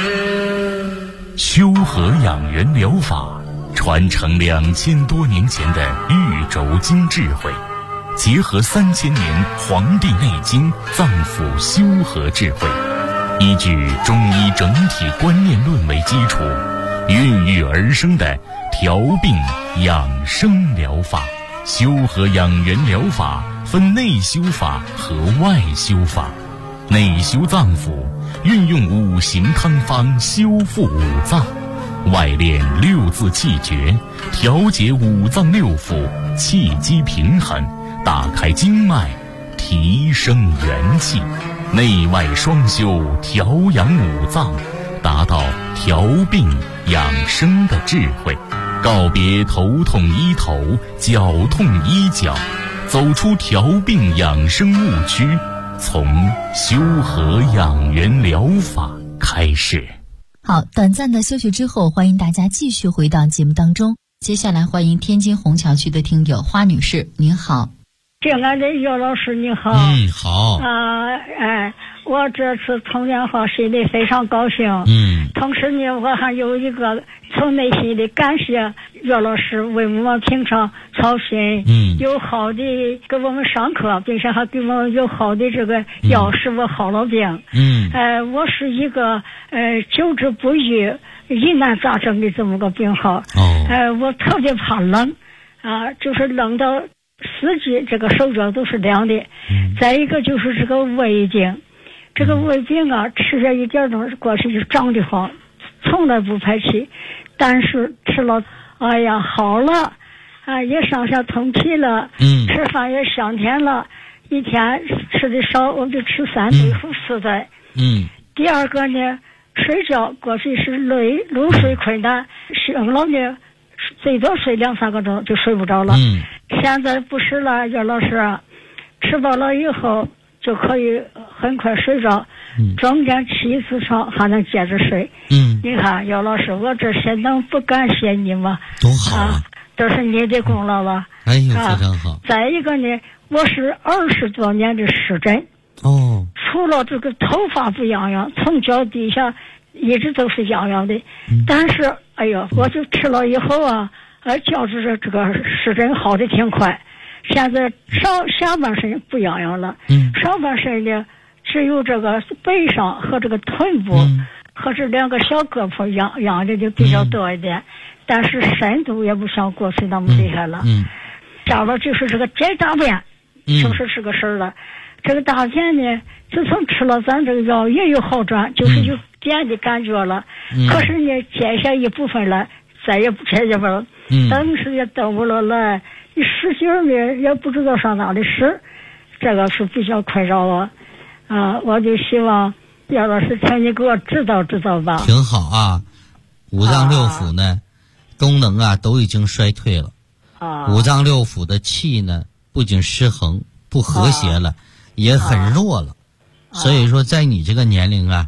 修和养元疗法传承2000多年前的玉轴经智慧，结合3000年《黄帝内经》脏腑修和智慧，依据中医整体观念论为基础，孕育而生的调病养生疗法。修和养元疗法分内修法和外修法。内修脏腑，运用5行汤方修复5脏；外练6字气诀，调节5脏6腑，气机平衡，打开经脉，提升元气。内外双修，调养5脏，达到调病养生的智慧。告别头痛医头，脚痛医脚，走出调病养生误区，从修和养元疗法开始。
好，短暂的休息之后，欢迎大家继续回到节目当中。接下来欢迎天津虹桥区的听友花女士，您好。
敬爱的岳老师你好。
好。
我这次通电话心里非常高兴。同时呢，我还有一个从内心里感谢岳老师为我们平常操心，有好的给我们上课，并且还给我们有好的这个药使我好了病。我是一个久治不愈疑难杂症的这么个病号。我特别怕冷就是冷到四季这个手脚都是凉的。再一个就是这个胃病，这个胃病吃着一点东西过去就胀得慌，从来不排气，但是吃了好了也上下通气了，吃饭也香甜了，一天吃的少我就吃3对或4对。第二个呢，睡觉过去是入睡困难，醒了呢最多睡2-3个钟就睡不着了。现在不是了，岳老师，吃饱了以后就可以很快睡着，中间起一次床还能接着睡。你看岳老师，我这些能不感谢你吗？
多好
都是你的功劳吧。
哎呦，非常好。
再一个呢，我是20多年的湿疹。除了这个头发不痒痒，从脚底下一直都是痒痒的。但是我就吃了以后觉着这个湿疹好的挺快。现在下半身不痒痒了，上半身呢只有这个背上和这个臀部和这2个小胳膊痒的就比较多一点，但是深度也不像过去那么厉害了。下边就是这个解大便，就是个事儿了。这个大便呢，自从吃了咱这个药也有好转，就是有便的感觉了。可是呢，解下一部分来，再也不解不了，当时也等不了来。你使劲呢也不知道上哪里使，这个是比较困扰我。我就希望岳老师请你给我指导指导吧。
挺好啊，5脏6腑呢功能都已经衰退了。5脏6腑的气呢不仅失衡不和谐了，也很弱了。所以说在你这个年龄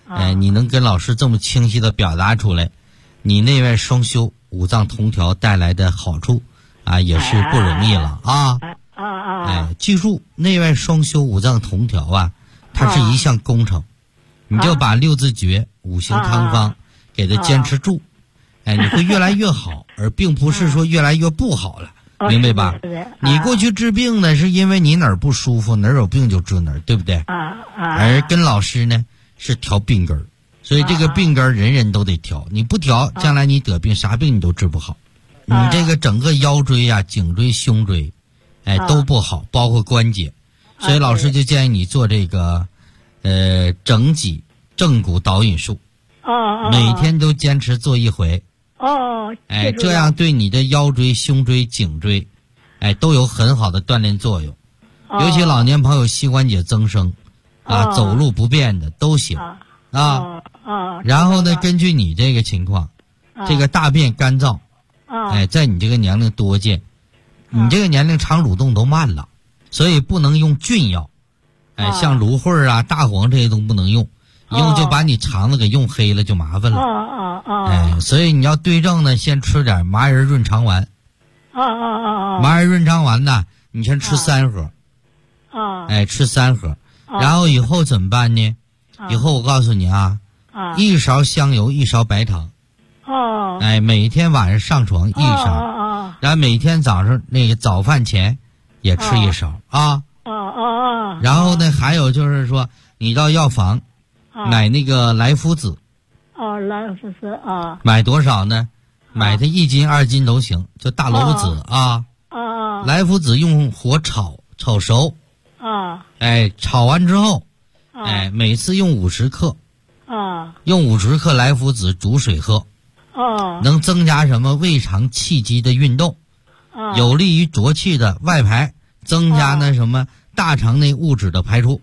你能跟老师这么清晰的表达出来，你内外双修五脏同调带来的好处啊，也是不容易了啊。记住，内外双修五脏同调啊，它是一项工程，你就把六字诀、五行汤方给它坚持住，你会越来越好，而并不是说越来越不好了。明白吧？你过去治病呢，是因为你哪儿不舒服，哪儿有病就治哪儿，对不对？而跟老师呢是调病根儿，所以这个病根儿人人都得调，你不调，将来你得病啥病你都治不好。你这个整个腰椎啊、颈椎、胸椎，都不好，包括关节，所以老师就建议你做这个整脊正骨导引术，每天都坚持做一回。这样对你的腰椎、胸椎、颈椎，都有很好的锻炼作用。尤其老年朋友膝关节增生，走路不便的都行然后呢，根据你这个情况，这个大便干燥，在你这个年龄多见，你这个年龄肠蠕动都慢了，所以不能用菌药，像芦荟啊、大黄这些都不能用。用就把你肠子给用黑了，就麻烦了。所以你要对症呢，先吃点麻仁润肠丸。麻仁润肠丸呢，你先吃3盒。吃3盒，然后以后怎么办呢？以后我告诉你啊，1勺香油，1勺白糖。每天晚上上床1勺，然后每天早上那个早饭前也吃1勺啊。然后呢，还有就是说，你到药房。买那个来福子，
来福子
买多少呢？买它1斤2斤都行，就大萝卜籽来福子用火炒熟，炒完之后，每次用50克，用50克来福子煮水喝，能增加什么胃肠气机的运动，有利于浊气的外排，增加那什么大肠内物质的排出。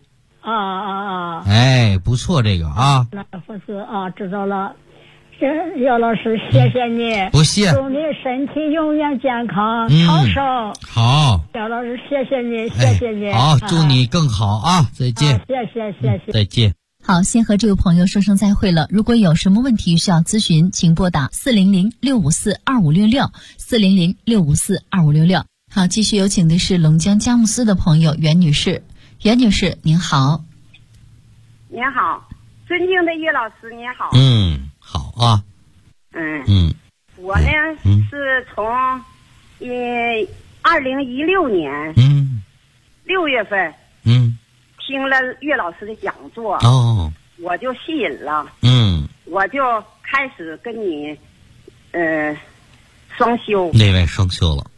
不错，这个
来福子知道了。姚老师，谢谢你，
不谢，
祝你身体永远健康长寿。
好，
姚老师，谢谢你，谢谢你。
好，祝你更好啊！再见。
谢谢。
再见。
好，先和这位朋友说声再会了。如果有什么问题需要咨询，请拨打400-654-2566，400-654-2566。好，继续有请的是龙江佳木斯的朋友袁女士。袁女士，您好。
您好，尊敬的岳老师，您好。
好啊。
我呢是从2016年6月份听了岳老师的讲座，我就吸引了，我就开始跟你双修，
内外双修了。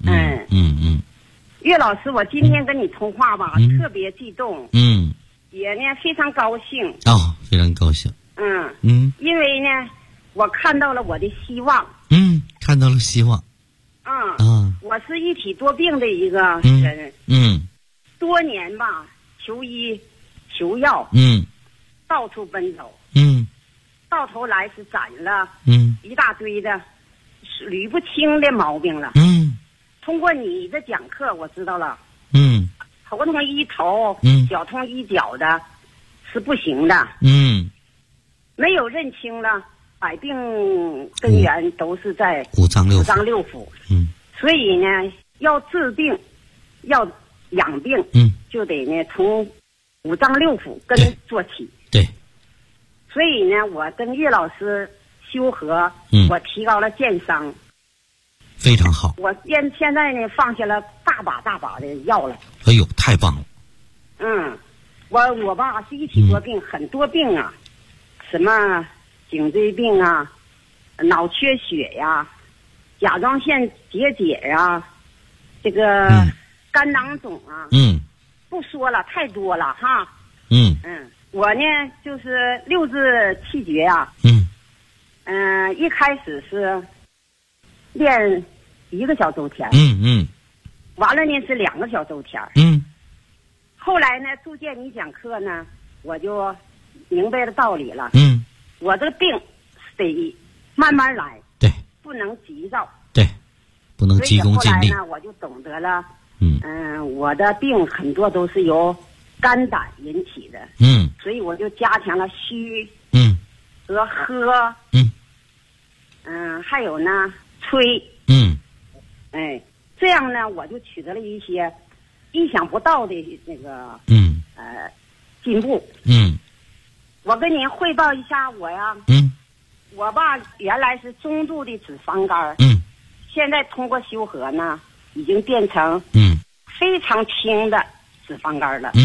岳老师，我今天跟你通话吧，特别激动，也呢非常高兴，
非常高兴，
因为呢我看到了我的希望，
看到了希望，
我是一体多病的一个人，多年吧求医求药，到处奔走，到头来是攒了一大堆的捋不清的毛病了，通过你的讲课我知道了，头痛医头，脚痛医脚的是不行的，没有认清了百病根源都是在
五脏六
腑，所以呢要治病要养病，就得呢从五脏六腑根做起，
对，
所以呢我跟岳老师修和，我提高了健商，
非常好。
我现在呢放下了大把的药了。
哎呦，太棒了。
我吧是一体多病，很多病啊，什么颈椎病啊，脑缺血呀，甲状腺结节呀，这个肝囊肿啊，不说了，太多了哈。我呢就是六字气诀啊，一开始是练1个小周天，完了呢是2个小周天，后来呢逐渐你讲课呢，我就明白了道理了，我这个病得慢慢来，
对，
不能急躁，
对，不能急功近利。
所以后来呢我就懂得了，我的病很多都是由肝胆引起的。所以我就加强了虚，和喝，还有呢吹，这样呢我就取得了一些意想不到的那个进步。我跟您汇报一下我呀，我吧原来是中度的脂肪肝，现在通过修和呢，已经变成非常轻的脂肪肝了。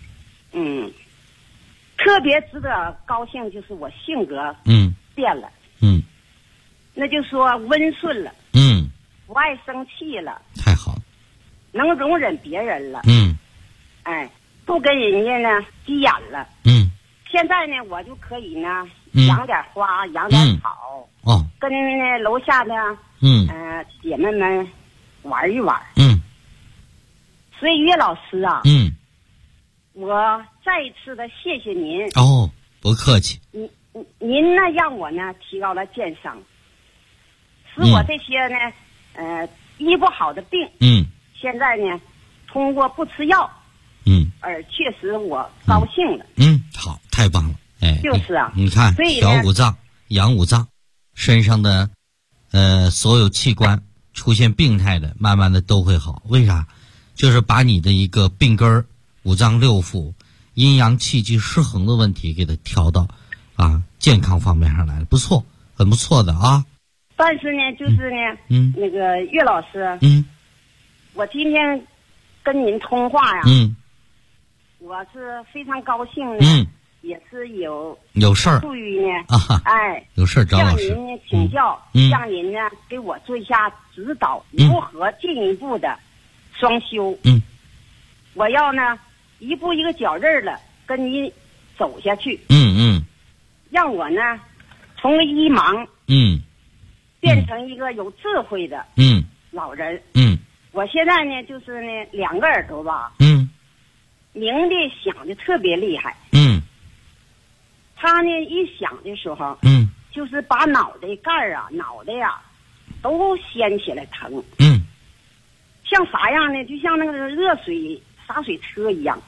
特别值得高兴就是我性格变了，那就说温顺了，不爱生气了，
太好了，
能容忍别人了，不跟人家呢急眼了，现在呢我就可以呢养点花，养点草，跟那楼下的姐妹们玩一玩。所以岳老师啊，我再一次的谢谢您。
不客气。
您呢让我呢提高了健商，使我这些呢医不好的病，现在呢通过不吃药，而确实我高兴了。
好，太棒了。
就是啊，
你看调五脏、养五脏，身上的所有器官出现病态的，慢慢的都会好。为啥？就是把你的一个病根儿、五脏六腑、阴阳气机失衡的问题给它调到健康方面上来了，不错，很不错的啊。
但是呢，就是呢，那个岳老师，我今天跟您通话呀，我是非常高兴的，也是有
事儿，
出于呢，
有事儿找老师，
向您请教，向您呢给我做一下指导，如何进一步的双修。我要呢一步一个脚印儿的跟您走下去。让我呢从个一盲变成一个有智慧的老人。我现在呢就是呢两个耳朵吧，鸣的响的特别厉害。他呢一响的时候，就是把脑袋盖儿啊、脑袋呀都掀起来疼。像啥样呢？就像那个热水洒水车一样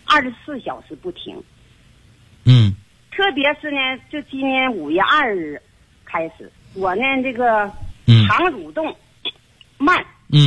，24小时不停。特别是呢，就今年5月2日开始，我呢这个肠蠕动慢，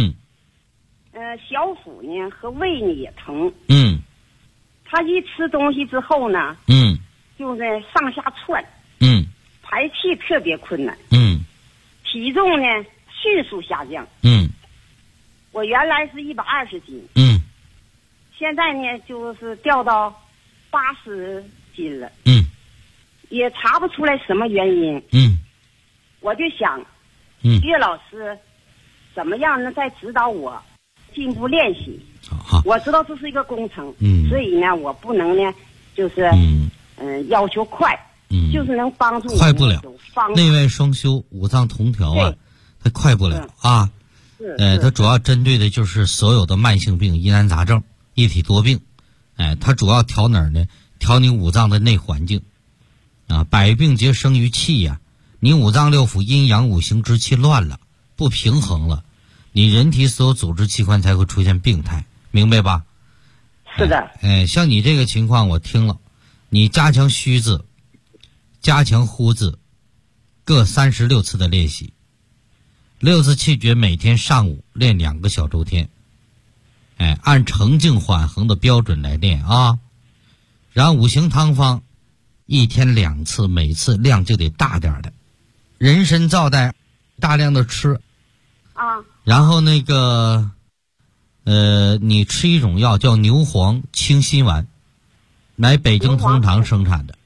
小腹呢和胃呢也疼。他一吃东西之后呢，就在上下窜，排气特别困难，体重呢迅速下降。我原来是120斤，现在呢就是掉到80斤了，也查不出来什么原因。我就想，岳老师怎么样呢？再指导我进步练习。我知道这是一个工程，所以呢，我不能呢，就是要求快，就是能帮助我
快不了。内外双修、五脏同调啊，它快不了啊。它主要针对的就是所有的慢性病、疑难杂症、一体多病。它主要调哪儿呢？调你五脏的内环境百病皆生于气呀。你五脏六腑、阴阳五行之气乱了，不平衡了，你人体所有组织器官才会出现病态，明白吧？
是的。
像你这个情况我听了，你加强虚字，加强呼字，各36次的练习，6字气诀每天上午练2个小周天，按澄净缓衡的标准来练啊。然后五行汤方1天2次，每次量就得大点的，人参皂带大量的吃然后那个你吃一种药叫牛黄清心丸，乃北京通堂生产的，